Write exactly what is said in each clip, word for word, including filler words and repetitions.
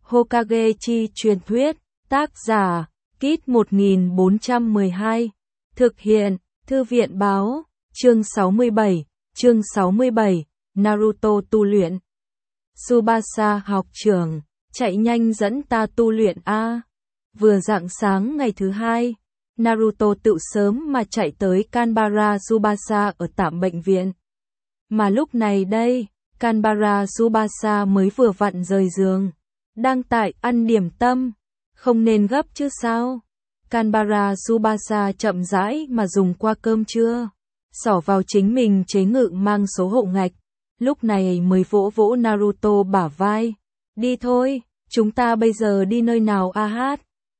Hokage chi truyền thuyết, tác giả, Kit một nghìn bốn trăm mười hai, thực hiện, Thư viện báo, chương sáu mươi bảy, chương sáu mươi bảy, Naruto tu luyện. Tsubasa học trưởng, chạy nhanh dẫn ta tu luyện a. Vừa rạng sáng ngày thứ hai, Naruto tự sớm mà chạy tới Kanbara Tsubasa ở tạm bệnh viện. Mà lúc này đây, Kanbara Tsubasa mới vừa vặn rời giường, đang tại ăn điểm tâm, không nên gấp chứ sao? Kanbara Tsubasa chậm rãi mà dùng qua cơm trưa, xỏ vào chính mình chế ngự mang số hộ ngạch, lúc này mới vỗ vỗ Naruto bả vai. Đi thôi, chúng ta bây giờ đi nơi nào a hát?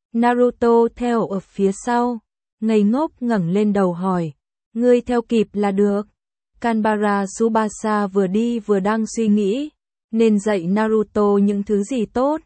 Naruto theo ở phía sau, ngây ngốc ngẩng lên đầu hỏi, ngươi theo kịp là được. Kanbara Tsubasa vừa đi vừa đang suy nghĩ, nên dạy Naruto những thứ gì tốt.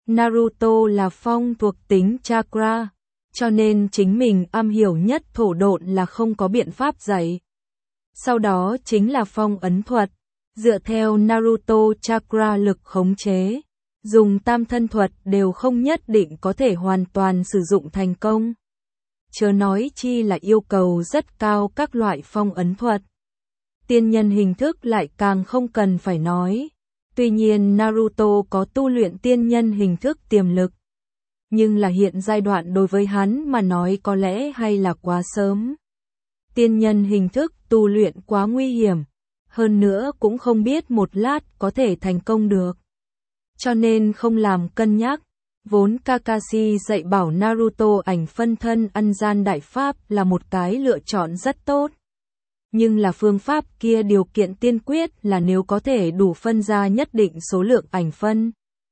Naruto là phong thuộc tính chakra, cho nên chính mình am hiểu nhất thổ độn là không có biện pháp dạy. Sau đó chính là phong ấn thuật, dựa theo Naruto chakra lực khống chế, dùng tam thân thuật đều không nhất định có thể hoàn toàn sử dụng thành công. Chớ nói chi là yêu cầu rất cao các loại phong ấn thuật. Tiên nhân hình thức lại càng không cần phải nói. Tuy nhiên Naruto có tu luyện tiên nhân hình thức tiềm lực. Nhưng là hiện giai đoạn đối với hắn mà nói có lẽ hay là quá sớm. Tiên nhân hình thức tu luyện quá nguy hiểm. Hơn nữa cũng không biết một lát có thể thành công được. Cho nên không làm cân nhắc. Vốn Kakashi dạy bảo Naruto ảnh phân thân ăn gian đại pháp là một cái lựa chọn rất tốt. Nhưng là phương pháp kia điều kiện tiên quyết là nếu có thể đủ phân ra nhất định số lượng ảnh phân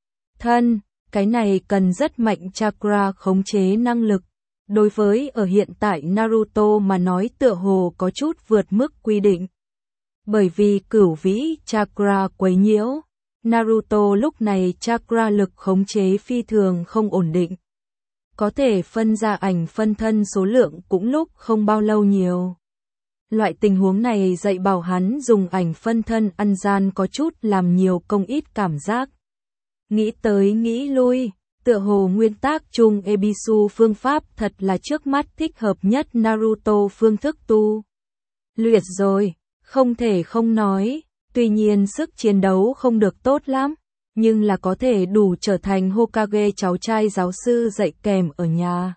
thân, cái này cần rất mạnh chakra khống chế năng lực. Đối với ở hiện tại Naruto mà nói tựa hồ có chút vượt mức quy định. Bởi vì cửu vĩ chakra quấy nhiễu, Naruto lúc này chakra lực khống chế phi thường không ổn định. Có thể phân ra ảnh phân thân số lượng cũng lúc không bao lâu nhiều. Loại tình huống này dạy bảo hắn dùng ảnh phân thân ăn gian có chút làm nhiều công ít cảm giác. Nghĩ tới nghĩ lui, tựa hồ nguyên tắc chung Ebisu phương pháp thật là trước mắt thích hợp nhất Naruto phương thức tu luyện rồi, không thể không nói, tuy nhiên sức chiến đấu không được tốt lắm, nhưng là có thể đủ trở thành Hokage cháu trai giáo sư dạy kèm ở nhà.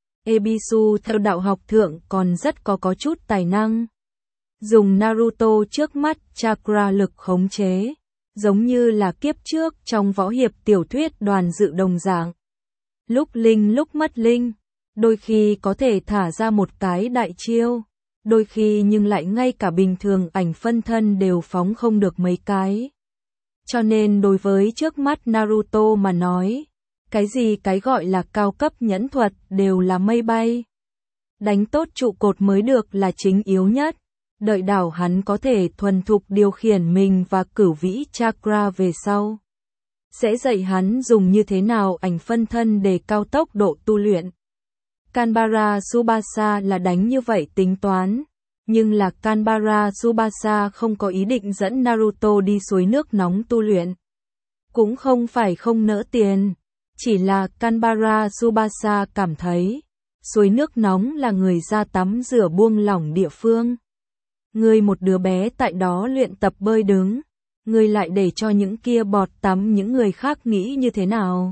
Ebisu theo đạo học thượng còn rất có có chút tài năng. Dùng Naruto trước mắt chakra lực khống chế, giống như là kiếp trước trong võ hiệp tiểu thuyết Đoàn Dự đồng dạng. Lúc linh lúc mất linh, đôi khi có thể thả ra một cái đại chiêu, đôi khi nhưng lại ngay cả bình thường ảnh phân thân đều phóng không được mấy cái. Cho nên đối với trước mắt Naruto mà nói, cái gì cái gọi là cao cấp nhẫn thuật đều là mây bay. Đánh tốt trụ cột mới được là chính yếu nhất. Đợi đảo hắn có thể thuần thục điều khiển mình và cửu vĩ chakra về sau. Sẽ dạy hắn dùng như thế nào ảnh phân thân để cao tốc độ tu luyện. Kanbara Tsubasa là đánh như vậy tính toán. Nhưng là Kanbara Tsubasa không có ý định dẫn Naruto đi suối nước nóng tu luyện. Cũng không phải không nỡ tiền. Chỉ là Kanbara Tsubasa cảm thấy suối nước nóng là người ra tắm rửa buông lỏng địa phương. Ngươi một đứa bé tại đó luyện tập bơi đứng, ngươi lại để cho những kia bọt tắm những người khác nghĩ như thế nào.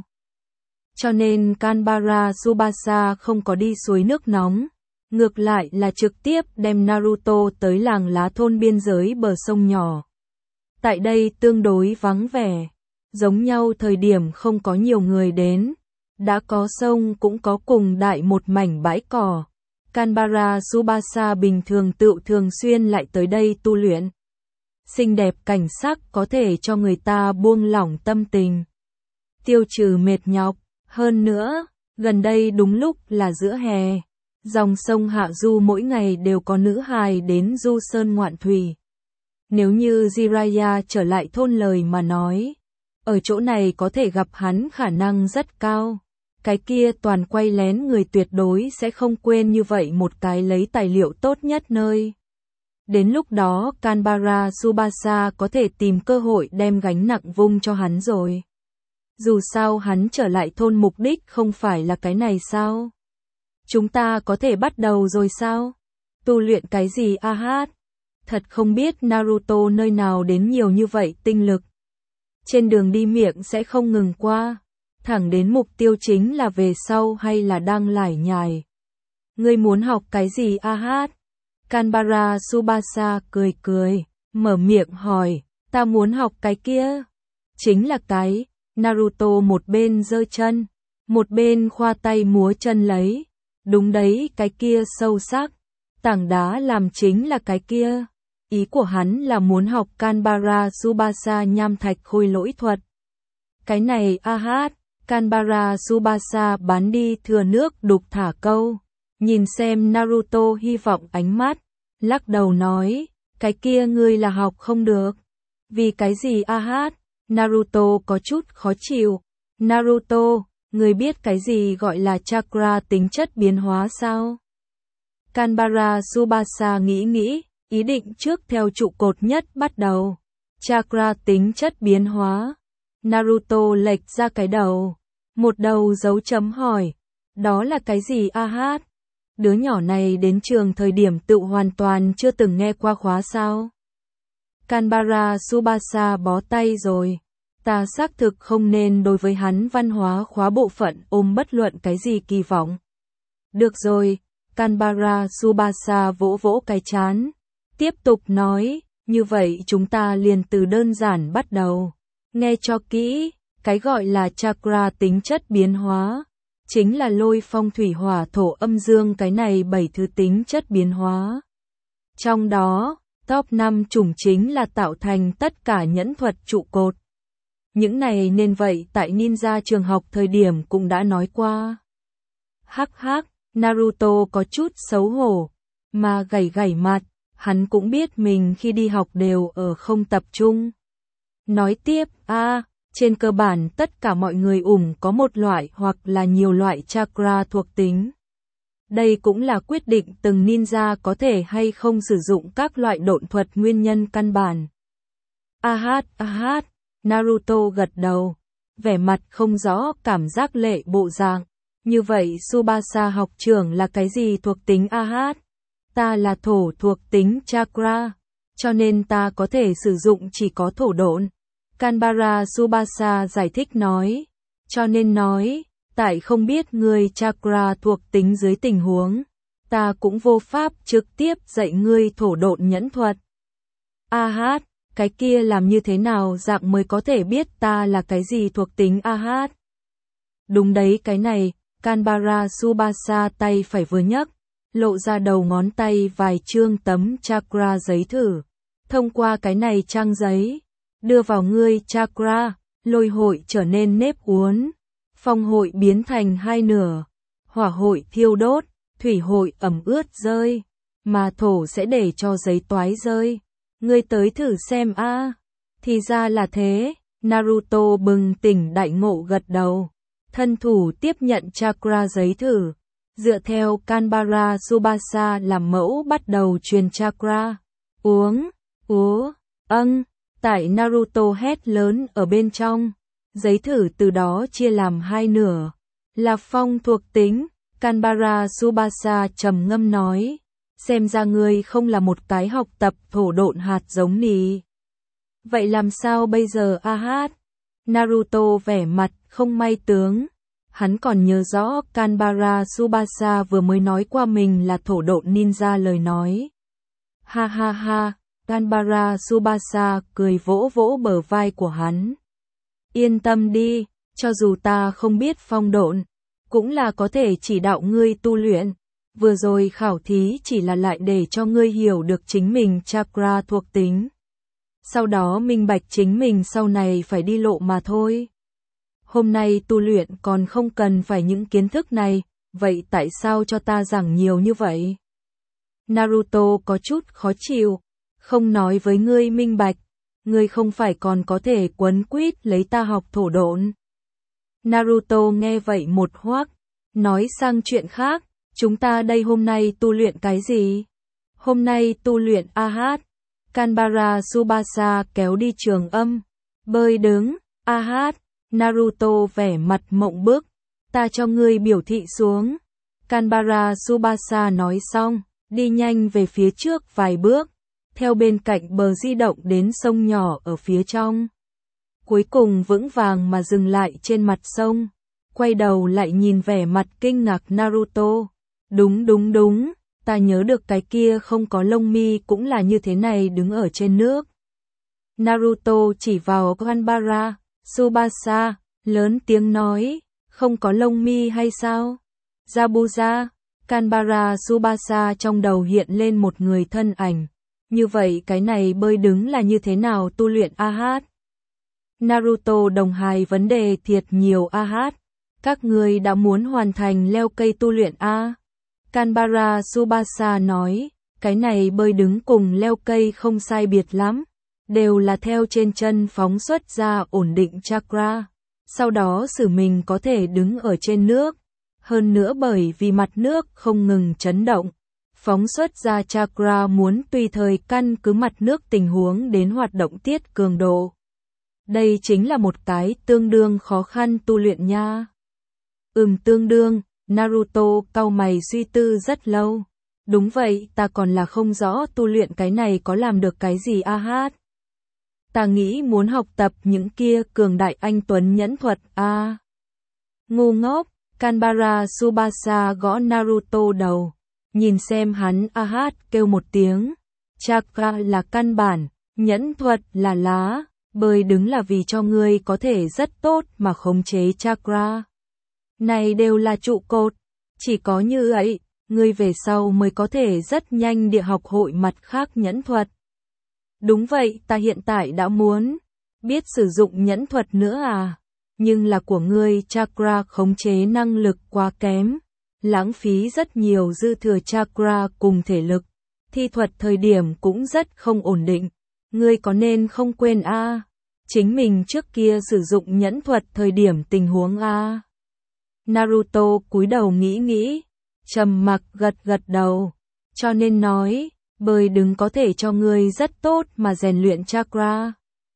Cho nên Kanbara Tsubasa không có đi suối nước nóng, ngược lại là trực tiếp đem Naruto tới làng lá thôn biên giới bờ sông nhỏ. Tại đây tương đối vắng vẻ, giống nhau thời điểm không có nhiều người đến, đã có sông cũng có cùng đại một mảnh bãi cỏ. Kanbara Tsubasa bình thường tự thường xuyên lại tới đây tu luyện. Xinh đẹp cảnh sắc có thể cho người ta buông lỏng tâm tình, tiêu trừ mệt nhọc. Hơn nữa, gần đây đúng lúc là giữa hè, dòng sông Hạ Du mỗi ngày đều có nữ hài đến du sơn ngoạn thủy. Nếu như Jiraiya trở lại thôn lời mà nói, ở chỗ này có thể gặp hắn khả năng rất cao. Cái kia toàn quay lén người tuyệt đối sẽ không quên như vậy một cái lấy tài liệu tốt nhất nơi. Đến lúc đó Kanbara Tsubasa có thể tìm cơ hội đem gánh nặng vung cho hắn rồi. Dù sao hắn trở lại thôn mục đích không phải là cái này sao? Chúng ta có thể bắt đầu rồi sao? Tu luyện cái gì a hát? Thật không biết Naruto nơi nào đến nhiều như vậy tinh lực. Trên đường đi miệng sẽ không ngừng qua, thẳng đến mục tiêu chính là về sau hay là đang lải nhải. Ngươi muốn học cái gì a hát? Kanbara Tsubasa cười cười, mở miệng hỏi, ta muốn học cái kia. Chính là cái, Naruto một bên giơ chân, một bên khoa tay múa chân lấy. Đúng đấy, cái kia sâu sắc. Tảng đá làm chính là cái kia. Ý của hắn là muốn học Kanbara Tsubasa nham thạch khôi lỗi thuật. Cái này a hát, Kanbara Tsubasa bán đi thừa nước đục thả câu. Nhìn xem Naruto hy vọng ánh mắt, lắc đầu nói, cái kia ngươi là học không được. Vì cái gì a hát? Naruto có chút khó chịu. Naruto, ngươi biết cái gì gọi là chakra tính chất biến hóa sao? Kanbara Tsubasa nghĩ nghĩ, ý định trước theo trụ cột nhất bắt đầu. Chakra tính chất biến hóa. Naruto lệch ra cái đầu. Một đầu dấu chấm hỏi. Đó là cái gì a hát? Đứa nhỏ này đến trường thời điểm tự hoàn toàn chưa từng nghe qua khóa sao? Kanbara Tsubasa bó tay rồi. Ta xác thực không nên đối với hắn văn hóa khóa bộ phận ôm bất luận cái gì kỳ vọng. Được rồi, Kanbara Tsubasa vỗ vỗ cái chán. Tiếp tục nói, như vậy chúng ta liền từ đơn giản bắt đầu. Nghe cho kỹ, cái gọi là chakra tính chất biến hóa, chính là lôi phong thủy hỏa thổ âm dương cái này bảy thứ tính chất biến hóa. Trong đó, top năm chủng chính là tạo thành tất cả nhẫn thuật trụ cột. Những này nên vậy tại ninja trường học thời điểm cũng đã nói qua. Hắc hắc, Naruto có chút xấu hổ, mà gảy gảy mặt, hắn cũng biết mình khi đi học đều ở không tập trung. Nói tiếp, a à, trên cơ bản tất cả mọi người ủng có một loại hoặc là nhiều loại chakra thuộc tính. Đây cũng là quyết định từng ninja có thể hay không sử dụng các loại độn thuật nguyên nhân căn bản. A hát, a hát, Naruto gật đầu, vẻ mặt không rõ cảm giác lệ bộ dạng. Như vậy Tsubasa học trưởng là cái gì thuộc tính a hát? Ta là thổ thuộc tính chakra, cho nên ta có thể sử dụng chỉ có thổ độn. Kanbara Tsubasa giải thích nói, cho nên nói, tại không biết ngươi chakra thuộc tính dưới tình huống, ta cũng vô pháp trực tiếp dạy ngươi thổ độn nhẫn thuật. A hát, cái kia làm như thế nào dạng mới có thể biết ta là cái gì thuộc tính a hát? Đúng đấy, cái này, Kanbara Tsubasa tay phải vừa nhấc, lộ ra đầu ngón tay vài chương tấm chakra giấy thử. Thông qua cái này trang giấy, đưa vào ngươi chakra, lôi hội trở nên nếp uốn, phong hội biến thành hai nửa, hỏa hội thiêu đốt, thủy hội ẩm ướt rơi, mà thổ sẽ để cho giấy toái rơi. Ngươi tới thử xem a. À. Thì ra là thế, Naruto bừng tỉnh đại ngộ gật đầu. Thân thủ tiếp nhận chakra giấy thử, dựa theo Kanbara Tsubasa làm mẫu bắt đầu truyền chakra. Uống, úa, âng, tại Naruto hét lớn ở bên trong, giấy thử từ đó chia làm hai nửa. Là phong thuộc tính, Kanbara Tsubasa trầm ngâm nói, xem ra ngươi không là một cái học tập thổ độn hạt giống nì. Vậy làm sao bây giờ a hát? Naruto vẻ mặt không may tướng. Hắn còn nhớ rõ Kanbara Tsubasa vừa mới nói qua mình là thổ độn ninja lời nói. Ha ha ha, Kanbara Tsubasa cười vỗ vỗ bờ vai của hắn. Yên tâm đi, cho dù ta không biết phong độn, cũng là có thể chỉ đạo ngươi tu luyện. Vừa rồi khảo thí chỉ là lại để cho ngươi hiểu được chính mình chakra thuộc tính. Sau đó minh bạch chính mình sau này phải đi lộ mà thôi. Hôm nay tu luyện còn không cần phải những kiến thức này, vậy tại sao cho ta giảng nhiều như vậy? Naruto có chút khó chịu, không nói với ngươi minh bạch, ngươi không phải còn có thể quấn quýt lấy ta học thổ độn. Naruto nghe vậy một hoắc, nói sang chuyện khác, chúng ta đây hôm nay tu luyện cái gì? Hôm nay tu luyện a hát. Kanbara Tsubasa kéo đi trường âm, bơi đứng, a hát. Naruto vẻ mặt mộng bức. Ta cho ngươi biểu thị xuống. Kanbara Tsubasa nói xong, đi nhanh về phía trước vài bước, theo bên cạnh bờ di động đến sông nhỏ ở phía trong. Cuối cùng vững vàng mà dừng lại trên mặt sông, quay đầu lại nhìn vẻ mặt kinh ngạc Naruto. Đúng đúng đúng, ta nhớ được cái kia không có lông mi cũng là như thế này đứng ở trên nước. Naruto chỉ vào Kanbara Tsubasa, lớn tiếng nói, không có lông mi hay sao? Zabuza, Kanbara Tsubasa trong đầu hiện lên một người thân ảnh. Như vậy cái này bơi đứng là như thế nào tu luyện a hát? Naruto đồng hài vấn đề thiệt nhiều a hát. Các người đã muốn hoàn thành leo cây tu luyện a? Kanbara Tsubasa nói, cái này bơi đứng cùng leo cây không sai biệt lắm. Đều là theo trên chân phóng xuất ra ổn định chakra. Sau đó xử mình có thể đứng ở trên nước. Hơn nữa bởi vì mặt nước không ngừng chấn động, phóng xuất ra chakra muốn tùy thời căn cứ mặt nước tình huống đến hoạt động tiết cường độ. Đây chính là một cái tương đương khó khăn tu luyện nha. Ừm tương đương, Naruto cau mày suy tư rất lâu. Đúng vậy, ta còn là không rõ tu luyện cái này có làm được cái gì a hát. Ta nghĩ muốn học tập những kia cường đại anh tuấn nhẫn thuật a. À. Ngu ngốc, Kanbara Tsubasa gõ Naruto đầu, nhìn xem hắn a hát kêu một tiếng. Chakra là căn bản, nhẫn thuật là lá, bơi đứng là vì cho ngươi có thể rất tốt mà khống chế chakra. Này đều là trụ cột, chỉ có như ấy, ngươi về sau mới có thể rất nhanh địa học hội mặt khác nhẫn thuật. Đúng vậy, ta hiện tại đã muốn biết sử dụng nhẫn thuật nữa à, nhưng là của ngươi chakra khống chế năng lực quá kém, lãng phí rất nhiều dư thừa chakra cùng thể lực, thi thuật thời điểm cũng rất không ổn định, ngươi có nên không quên a? À? Chính mình trước kia sử dụng nhẫn thuật thời điểm tình huống a. À? Naruto cúi đầu nghĩ nghĩ, trầm mặc gật gật đầu, cho nên nói, bơi đứng có thể cho ngươi rất tốt mà rèn luyện chakra.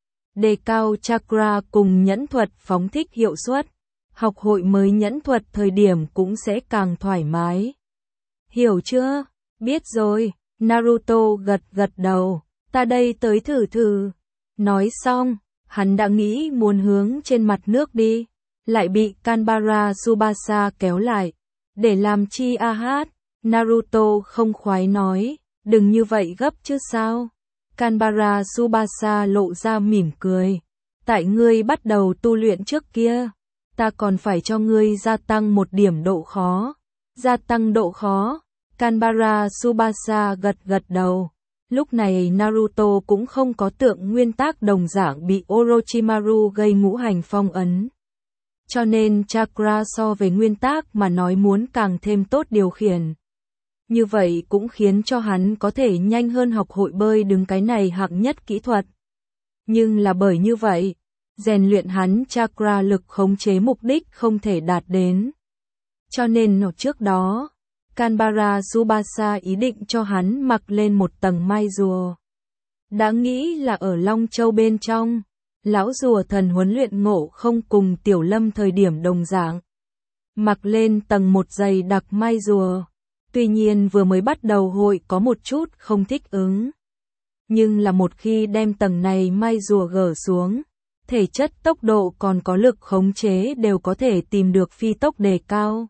Đề cao chakra cùng nhẫn thuật phóng thích hiệu suất, học hội mới nhẫn thuật thời điểm cũng sẽ càng thoải mái. Hiểu chưa? Biết rồi, Naruto gật gật đầu, ta đây tới thử thử. Nói xong, hắn đã nghĩ muốn hướng trên mặt nước đi, lại bị Kanbara Tsubasa kéo lại. Để làm chi a hát? Naruto không khoái nói, đừng như vậy gấp chứ sao? Kanbara Tsubasa lộ ra mỉm cười. Tại ngươi bắt đầu tu luyện trước kia, ta còn phải cho ngươi gia tăng một điểm độ khó. Gia tăng độ khó? Kanbara Tsubasa gật gật đầu. Lúc này Naruto cũng không có tượng nguyên tác đồng dạng bị Orochimaru gây ngũ hành phong ấn. Cho nên chakra so về nguyên tác mà nói muốn càng thêm tốt điều khiển. Như vậy cũng khiến cho hắn có thể nhanh hơn học hội bơi đứng cái này hạng nhất kỹ thuật. Nhưng là bởi như vậy, rèn luyện hắn chakra lực khống chế mục đích không thể đạt đến. Cho nên trước đó, Kanbara Tsubasa ý định cho hắn mặc lên một tầng mai rùa. Đã nghĩ là ở Long Châu bên trong, lão rùa thần huấn luyện ngộ không cùng Tiểu Lâm thời điểm đồng dạng. Mặc lên tầng một giày đặc mai rùa. Tuy nhiên vừa mới bắt đầu hội có một chút không thích ứng. Nhưng là một khi đem tầng này mai rùa gỡ xuống, thể chất tốc độ còn có lực khống chế đều có thể tìm được phi tốc đề cao.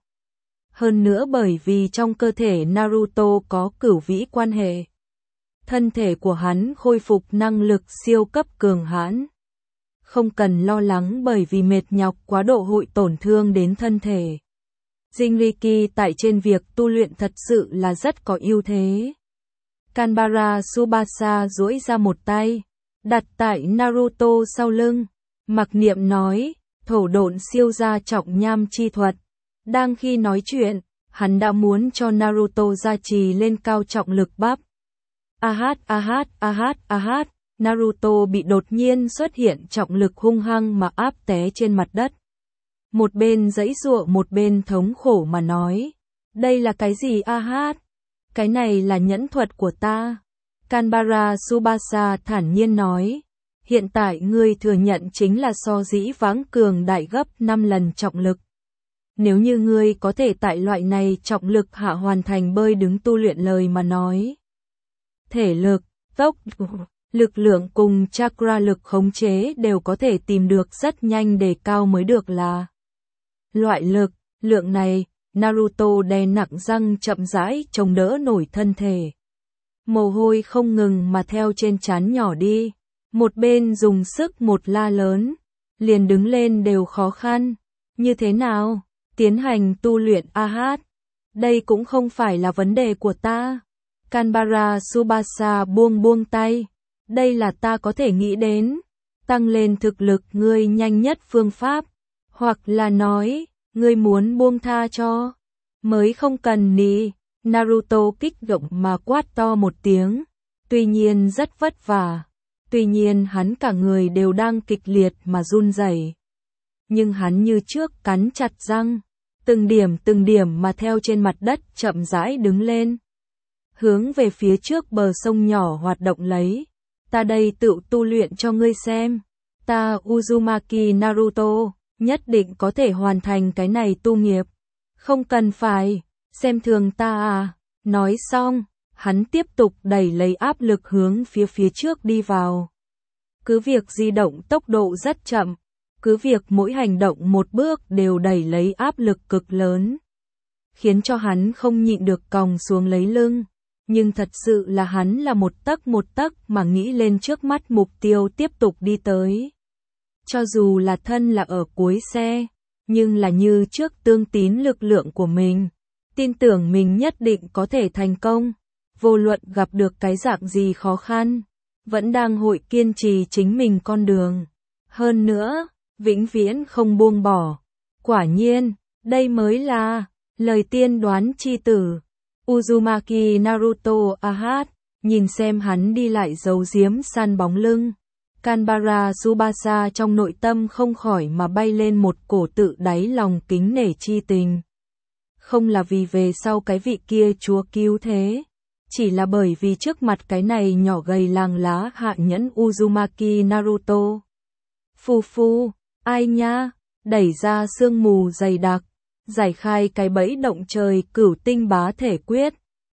Hơn nữa bởi vì trong cơ thể Naruto có cửu vĩ quan hệ. Thân thể của hắn khôi phục năng lực siêu cấp cường hãn. Không cần lo lắng bởi vì mệt nhọc quá độ hội tổn thương đến thân thể. Jinriki tại trên việc tu luyện thật sự là rất có ưu thế. Kanbara Tsubasa duỗi ra một tay, đặt tại Naruto sau lưng, mặc niệm nói, thổ độn siêu gia trọng nham chi thuật. Đang khi nói chuyện, hắn đã muốn cho Naruto gia trì lên cao trọng lực bắp. A hát a hát a hát a hát, Naruto bị đột nhiên xuất hiện trọng lực hung hăng mà áp té trên mặt đất. Một bên giãy giụa một bên thống khổ mà nói, đây là cái gì a hát? Cái này là nhẫn thuật của ta. Kanbara Tsubasa thản nhiên nói, Hiện tại ngươi thừa nhận chính là so dĩ vãng cường đại gấp năm lần trọng lực. Nếu như ngươi có thể tại loại này trọng lực hạ hoàn thành bơi đứng tu luyện lời mà nói. Thể lực, tốc lực lượng cùng chakra lực khống chế đều có thể tìm được rất nhanh để cao mới được là. Loại lực, lượng này, Naruto đè nặng răng chậm rãi chống đỡ nổi thân thể. Mồ hôi không ngừng mà theo trên trán nhỏ đi, một bên dùng sức một la lớn, liền đứng lên đều khó khăn. Như thế nào? Tiến hành tu luyện a hát. Đây cũng không phải là vấn đề của ta. Kanbara Tsubasa buông buông tay. Đây là ta có thể nghĩ đến. Tăng lên thực lực ngươi nhanh nhất phương pháp. Hoặc là nói, ngươi muốn buông tha cho. Mới không cần nì. Naruto kích động mà quát to một tiếng. Tuy nhiên rất vất vả. Tuy nhiên hắn cả người đều đang kịch liệt mà run rẩy. Nhưng hắn như trước cắn chặt răng. Từng điểm từng điểm mà theo trên mặt đất chậm rãi đứng lên. Hướng về phía trước bờ sông nhỏ hoạt động lấy. Ta đây tự tu luyện cho ngươi xem. Ta Uzumaki Naruto, nhất định có thể hoàn thành cái này tu nghiệp. Không cần phải, xem thường ta à. Nói xong, hắn tiếp tục đẩy lấy áp lực hướng phía phía trước đi vào. Cứ việc di động tốc độ rất chậm. Cứ việc mỗi hành động một bước đều đẩy lấy áp lực cực lớn. Khiến cho hắn không nhịn được còng xuống lấy lưng. Nhưng thật sự là hắn là một tấc một tấc mà nghĩ lên trước mắt mục tiêu tiếp tục đi tới. Cho dù là thân là ở cuối xe, nhưng là như trước tương tín lực lượng của mình. Tin tưởng mình nhất định có thể thành công. Vô luận gặp được cái dạng gì khó khăn, vẫn đang hội kiên trì chính mình con đường. Hơn nữa, vĩnh viễn không buông bỏ. Quả nhiên, đây mới là lời tiên đoán chi tử. Uzumaki Naruto a hát, nhìn xem hắn đi lại giấu giếm săn bóng lưng. Kanbara Tsubasa trong nội tâm không khỏi mà bay lên một cổ tự đáy lòng kính nể chi tình. Không là vì về sau cái vị kia chúa cứu thế. Chỉ là bởi vì trước mặt cái này nhỏ gầy làng lá hạ nhẫn Uzumaki Naruto. Phù phu, ai nha, đẩy ra sương mù dày đặc, giải khai cái bẫy động trời cửu tinh bá thể quyết.